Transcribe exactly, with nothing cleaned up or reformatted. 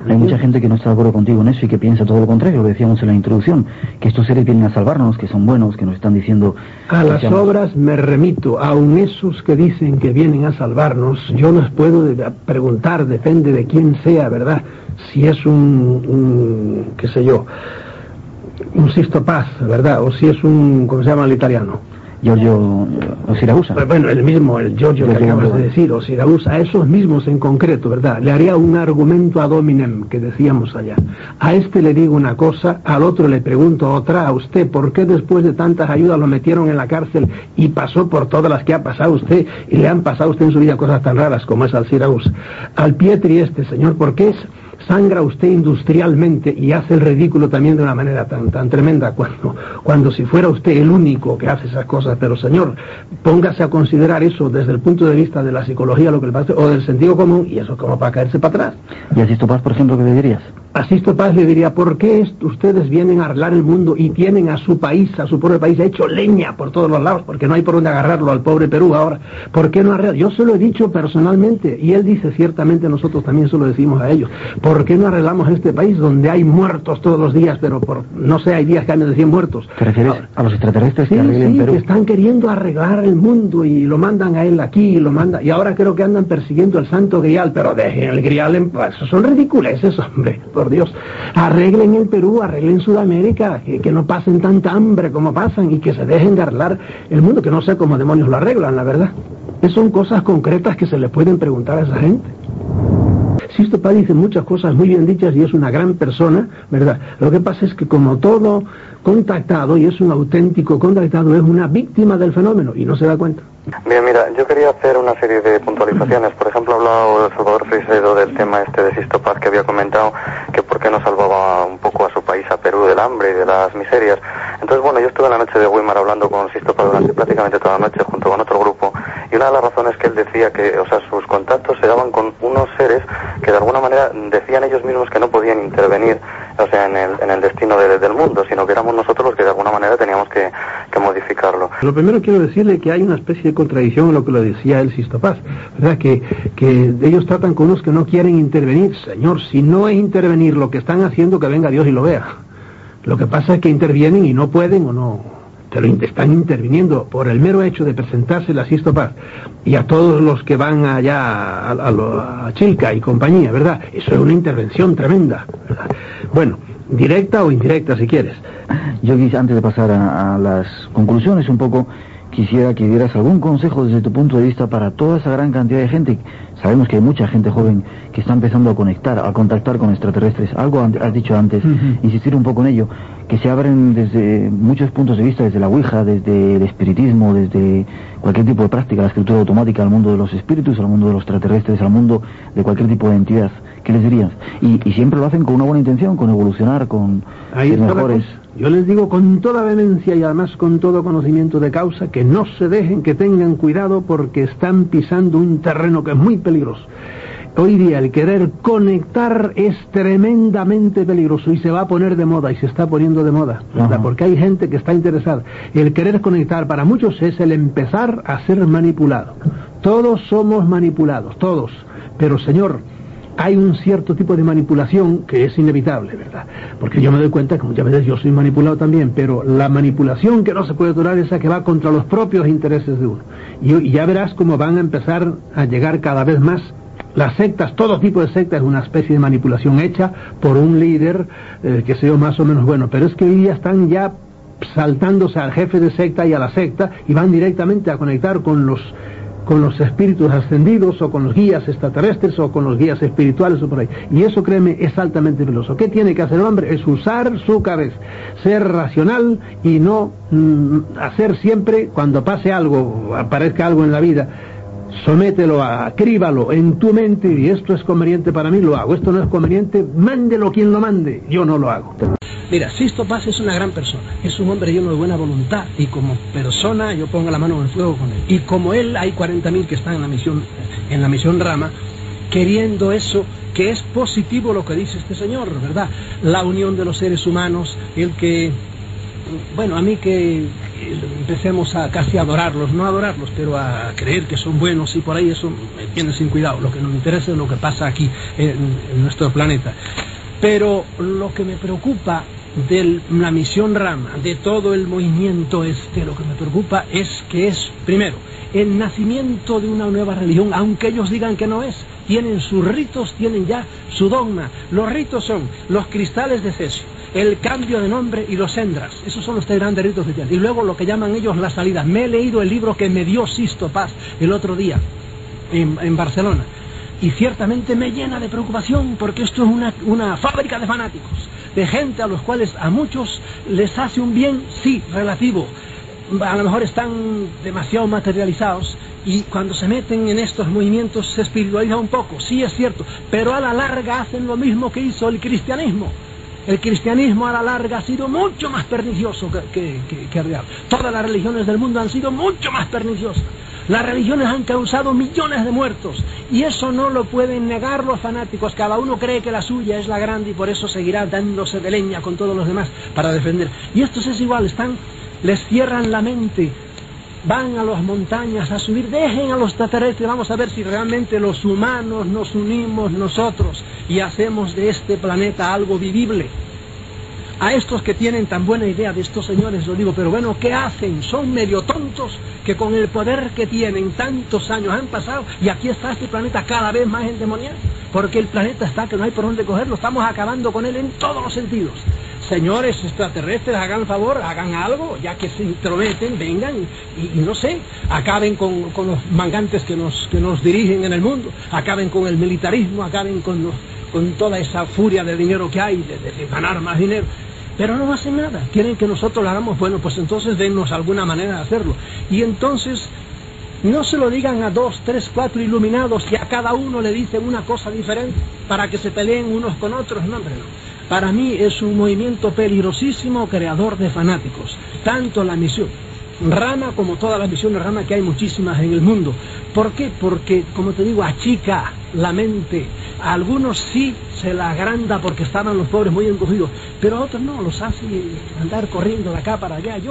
Hay mucha gente que no está de acuerdo contigo en eso y que piensa todo lo contrario, lo decíamos en la introducción, que estos seres vienen a salvarnos, que son buenos, que nos están diciendo... A las seamos... obras me remito, aun esos que dicen que vienen a salvarnos, yo les puedo preguntar, depende de quién sea, ¿verdad? Si es un, un qué sé yo, un Sisto Paz, ¿verdad? O si es un, ¿cómo se llama el italiano? Giorgio o Siragusa. Pues bueno, el mismo, el Giorgio que acabas de decir, o Siragusa, a esos mismos en concreto, ¿verdad? Le haría un argumento ad hominem, que decíamos allá. A este le digo una cosa, al otro le pregunto otra, a usted, ¿por qué después de tantas ayudas lo metieron en la cárcel y pasó por todas las que ha pasado usted y le han pasado a usted en su vida cosas tan raras como es al Siragusa? Al Pietri este, señor, ¿por qué es? Sangra usted industrialmente y hace el ridículo también de una manera tan tan tremenda cuando, cuando si fuera usted el único que hace esas cosas. Pero señor, póngase a considerar eso desde el punto de vista de la psicología, lo que le pasa, o del sentido común, y eso es como para caerse para atrás. ¿Y a Sisto Paz, por ejemplo, qué le dirías? A Sisto Paz le diría, ¿por qué ustedes vienen a arreglar el mundo y tienen a su país, a su pobre país, hecho leña por todos los lados? Porque no hay por dónde agarrarlo al pobre Perú ahora. ¿Por qué no arreglar? Yo se lo he dicho personalmente, y él dice, ciertamente nosotros también se lo decimos a ellos. ¿Por qué no arreglamos este país donde hay muertos todos los días, pero por, no sé, hay días que hay de cien muertos? ¿Te refieres ahora a los extraterrestres que sí, arreglen sí, Perú? Que están queriendo arreglar el mundo y lo mandan a él aquí, y lo mandan, y ahora creo que andan persiguiendo el santo grial, pero dejen el grial en paz. Son ridiculeces, hombre, por Dios. Arreglen el Perú, arreglen Sudamérica, que, que no pasen tanta hambre como pasan y que se dejen de arreglar el mundo, que no sé cómo demonios lo arreglan, la verdad. Esas son cosas concretas que se le pueden preguntar a esa gente. Sisto Paz dice muchas cosas muy bien dichas y es una gran persona, ¿verdad? Lo que pasa es que como todo contactado, y es un auténtico contactado, es una víctima del fenómeno y no se da cuenta. Bien, mira, yo quería hacer una serie de puntualizaciones. Por ejemplo, ha hablado Salvador Freixedo del tema este de Sisto Paz, que había comentado que por qué no salvaba un poco a su país, a Perú, del hambre y de las miserias. Entonces, bueno, yo estuve en la noche de Weimar hablando con Sisto Paz durante prácticamente toda la noche junto con otro grupo, y una de las razones que él decía que, o sea, sus contactos se daban con unos seres que de alguna manera decían ellos mismos que no podían intervenir, o sea, en el, en el destino de, del mundo, sino que éramos nosotros los que de alguna manera teníamos que, que modificarlo. Lo primero quiero decirle que hay una especie de contradicción en lo que lo decía el Sisto Paz, ¿verdad? Que, que ellos tratan con unos que no quieren intervenir. Señor, si no es intervenir lo que están haciendo, que venga Dios y lo vea. Lo que pasa es que intervienen y no pueden o no, pero están interviniendo por el mero hecho de presentarse a Sisto Paz y a todos los que van allá a, a, a Chilca y compañía, ¿verdad? Eso es una intervención tremenda, ¿verdad? Bueno, directa o indirecta si quieres. Yo antes de pasar a, a las conclusiones un poco, quisiera que dieras algún consejo desde tu punto de vista para toda esa gran cantidad de gente. Sabemos que hay mucha gente joven que está empezando a conectar, a contactar con extraterrestres. Algo has dicho antes, uh-huh. Insistir un poco en ello, que se abren desde muchos puntos de vista, desde la Ouija, desde el espiritismo, desde cualquier tipo de práctica, la escritura automática, al mundo de los espíritus, al mundo de los extraterrestres, al mundo de cualquier tipo de entidad. ¿Qué les dirías? Y, y siempre lo hacen con una buena intención, con evolucionar, con Ahí ser mejores. Yo les digo con toda vehemencia y además con todo conocimiento de causa que no se dejen, que tengan cuidado porque están pisando un terreno que es muy peligroso. Hoy día el querer conectar es tremendamente peligroso y se va a poner de moda y se está poniendo de moda, ¿verdad? Porque hay gente que está interesada. El querer conectar para muchos es el empezar a ser manipulado. Todos somos manipulados, todos. Pero señor, hay un cierto tipo de manipulación que es inevitable, ¿verdad? Porque yo me doy cuenta que muchas veces yo soy manipulado también, pero la manipulación que no se puede tolerar es esa que va contra los propios intereses de uno. Y, y ya verás cómo van a empezar a llegar cada vez más las sectas. Todo tipo de sectas es una especie de manipulación hecha por un líder, eh, que sea más o menos bueno, pero es que hoy día están ya saltándose al jefe de secta y a la secta y van directamente a conectar con los con los espíritus ascendidos o con los guías extraterrestres o con los guías espirituales o por ahí. Y eso, créeme, es altamente peligroso. ¿Qué tiene que hacer el hombre? Es usar su cabeza, ser racional y no mm, hacer siempre, cuando pase algo, aparezca algo en la vida, somételo, acríbalo en tu mente y esto es conveniente para mí, lo hago. Esto no es conveniente, mándelo quien lo mande, yo no lo hago. Mira, Sisto Paz es una gran persona, es un hombre lleno de buena voluntad y como persona yo pongo la mano en el fuego con él. Y como él hay cuarenta mil que están en la misión, en la misión Rama, queriendo eso, que es positivo lo que dice este señor, ¿verdad? La unión de los seres humanos, el que, bueno, a mí que empecemos a casi a adorarlos, no a adorarlos, pero a creer que son buenos, y por ahí eso me tiene sin cuidado. Lo que nos interesa es lo que pasa aquí en, en nuestro planeta. Pero lo que me preocupa de la misión Rama, de todo el movimiento este, lo que me preocupa es que es, primero, el nacimiento de una nueva religión, aunque ellos digan que no es. Tienen sus ritos, tienen ya su dogma. Los ritos son los cristales de cesio, el cambio de nombre y los endras. Esos son los tres grandes ritos oficiales. Y luego lo que llaman ellos las salidas. Me he leído el libro que me dio Sisto Paz el otro día en, en Barcelona. Y ciertamente me llena de preocupación, porque esto es una, una fábrica de fanáticos, de gente a los cuales a muchos les hace un bien, sí, relativo. A lo mejor están demasiado materializados y cuando se meten en estos movimientos se espiritualiza un poco, sí es cierto, pero a la larga hacen lo mismo que hizo el cristianismo. El cristianismo a la larga ha sido mucho más pernicioso que, que, que, que real. Todas las religiones del mundo han sido mucho más perniciosas. Las religiones han causado millones de muertos y eso no lo pueden negar los fanáticos. Cada uno cree que la suya es la grande y por eso seguirá dándose de leña con todos los demás para defender. Y estos es igual, están, les cierran la mente, van a las montañas a subir, dejen a los extraterrestres, vamos a ver si realmente los humanos nos unimos nosotros y hacemos de este planeta algo vivible. A estos que tienen tan buena idea de estos señores, lo digo, pero bueno, ¿qué hacen? Son medio tontos que con el poder que tienen, tantos años han pasado y aquí está este planeta cada vez más endemoniado, porque el planeta está que no hay por dónde cogerlo, estamos acabando con él en todos los sentidos. Señores extraterrestres, hagan favor, hagan algo, ya que se intrometen, vengan y, y no sé, acaben con, con los mangantes que nos, que nos dirigen en el mundo, acaben con el militarismo, acaben con, los, con toda esa furia de dinero que hay, de, de, de ganar más dinero. Pero no hacen nada, quieren que nosotros lo hagamos, bueno, pues entonces dennos alguna manera de hacerlo. Y entonces no se lo digan a dos, tres, cuatro iluminados y a cada uno le dicen una cosa diferente para que se peleen unos con otros, no, hombre, no. Para mí es un movimiento peligrosísimo, creador de fanáticos, tanto la misión Rama como todas las misiones Rama, que hay muchísimas en el mundo. ¿Por qué? Porque, como te digo, achica la mente. A algunos sí se la agranda porque estaban los pobres muy encogidos, pero a otros no, los hace andar corriendo de acá para allá. Yo